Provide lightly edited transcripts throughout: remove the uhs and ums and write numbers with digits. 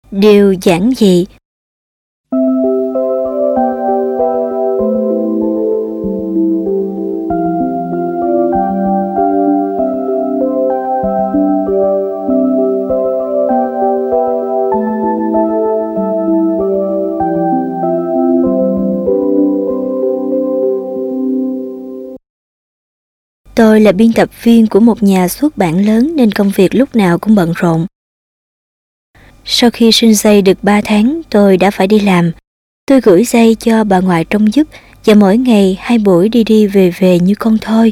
Điều giản dị. Tôi là biên tập viên của một nhà xuất bản lớn nên công việc lúc nào cũng bận rộn. Sau khi sinh Jay được 3 tháng, tôi đã phải đi làm. Tôi gửi Jay cho bà ngoại trông giúp và mỗi ngày 2 buổi đi đi về về như con thôi.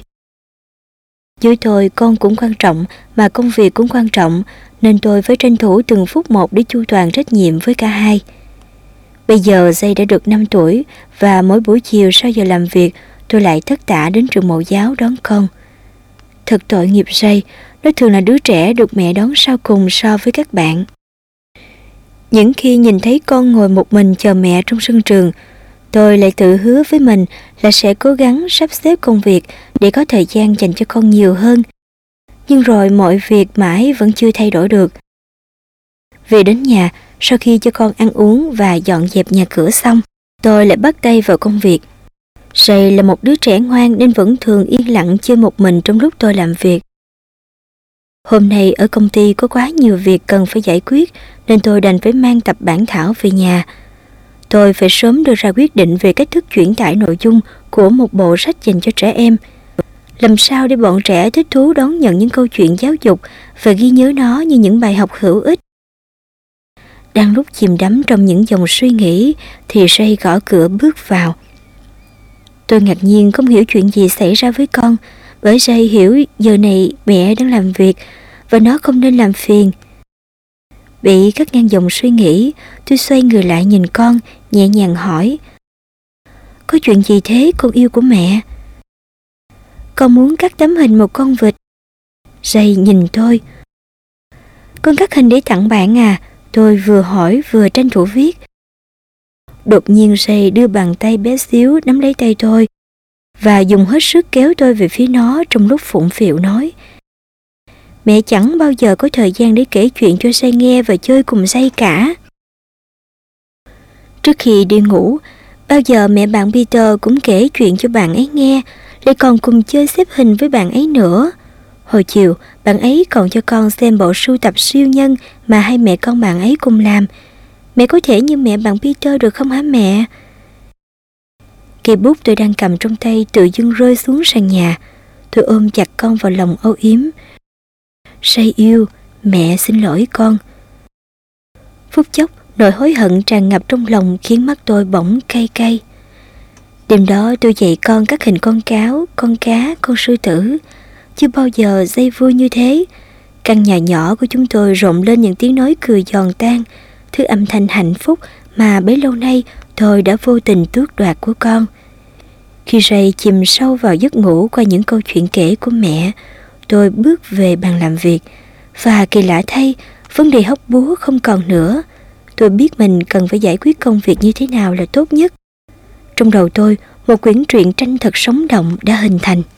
Với tôi, con cũng quan trọng mà công việc cũng quan trọng nên tôi phải tranh thủ từng phút một để chu toàn trách nhiệm với cả hai. Bây giờ Jay đã được 5 tuổi và mỗi buổi chiều sau giờ làm việc tôi lại tất tả đến trường mẫu giáo đón con. Thật tội nghiệp Jay, nó thường là đứa trẻ được mẹ đón sau cùng so với các bạn. Những khi nhìn thấy con ngồi một mình chờ mẹ trong sân trường, tôi lại tự hứa với mình là sẽ cố gắng sắp xếp công việc để có thời gian dành cho con nhiều hơn. Nhưng rồi mọi việc mãi vẫn chưa thay đổi được. Về đến nhà, sau khi cho con ăn uống và dọn dẹp nhà cửa xong, tôi lại bắt tay vào công việc. Jay là một đứa trẻ ngoan nên vẫn thường yên lặng chơi một mình trong lúc tôi làm việc. Hôm nay ở công ty có quá nhiều việc cần phải giải quyết nên tôi đành phải mang tập bản thảo về nhà. Tôi phải sớm đưa ra quyết định về cách thức chuyển tải nội dung của một bộ sách dành cho trẻ em. Làm sao để bọn trẻ thích thú đón nhận những câu chuyện giáo dục và ghi nhớ nó như những bài học hữu ích. Đang lúc chìm đắm trong những dòng suy nghĩ thì Jay gõ cửa bước vào. Tôi ngạc nhiên không hiểu chuyện gì xảy ra với con, bởi Jay hiểu giờ này mẹ đang làm việc và nó không nên làm phiền. Bị cắt ngang dòng suy nghĩ, tôi xoay người lại nhìn con, nhẹ nhàng hỏi: "Có chuyện gì thế con yêu của mẹ?" "Con muốn cắt tấm hình một con vịt." Jay nhìn tôi. "Con cắt hình để tặng bạn à?" Tôi vừa hỏi vừa tranh thủ viết. Đột nhiên Jay đưa bàn tay bé xíu nắm lấy tay tôi và dùng hết sức kéo tôi về phía nó trong lúc phụng phịu nói: "Mẹ chẳng bao giờ có thời gian để kể chuyện cho Jay nghe và chơi cùng Jay cả." Trước khi đi ngủ, bao giờ mẹ bạn Peter cũng kể chuyện cho bạn ấy nghe, lại còn cùng chơi xếp hình với bạn ấy nữa. Hồi chiều, bạn ấy còn cho con xem bộ sưu tập siêu nhân mà hai mẹ con bạn ấy cùng làm. Mẹ có thể như mẹ bạn Peter được không hả mẹ? Cây bút tôi đang cầm trong tay tự dưng rơi xuống sàn nhà. Tôi ôm chặt con vào lòng âu yếm. Jay yêu, mẹ xin lỗi con. Phút chốc, nỗi hối hận tràn ngập trong lòng khiến mắt tôi bỗng cay cay. Đêm đó tôi dạy con các hình con cáo, con cá, con sư tử. Chưa bao giờ Jay vui như thế. Căn nhà nhỏ của chúng tôi rộn lên những tiếng nói cười giòn tan, thứ âm thanh hạnh phúc mà bấy lâu nay tôi đã vô tình tước đoạt của con. Khi Jay chìm sâu vào giấc ngủ qua những câu chuyện kể của mẹ, tôi bước về bàn làm việc. Và kỳ lạ thay, vấn đề hóc búa không còn nữa. Tôi biết mình cần phải giải quyết công việc như thế nào là tốt nhất. Trong đầu tôi, một quyển truyện tranh thật sống động đã hình thành.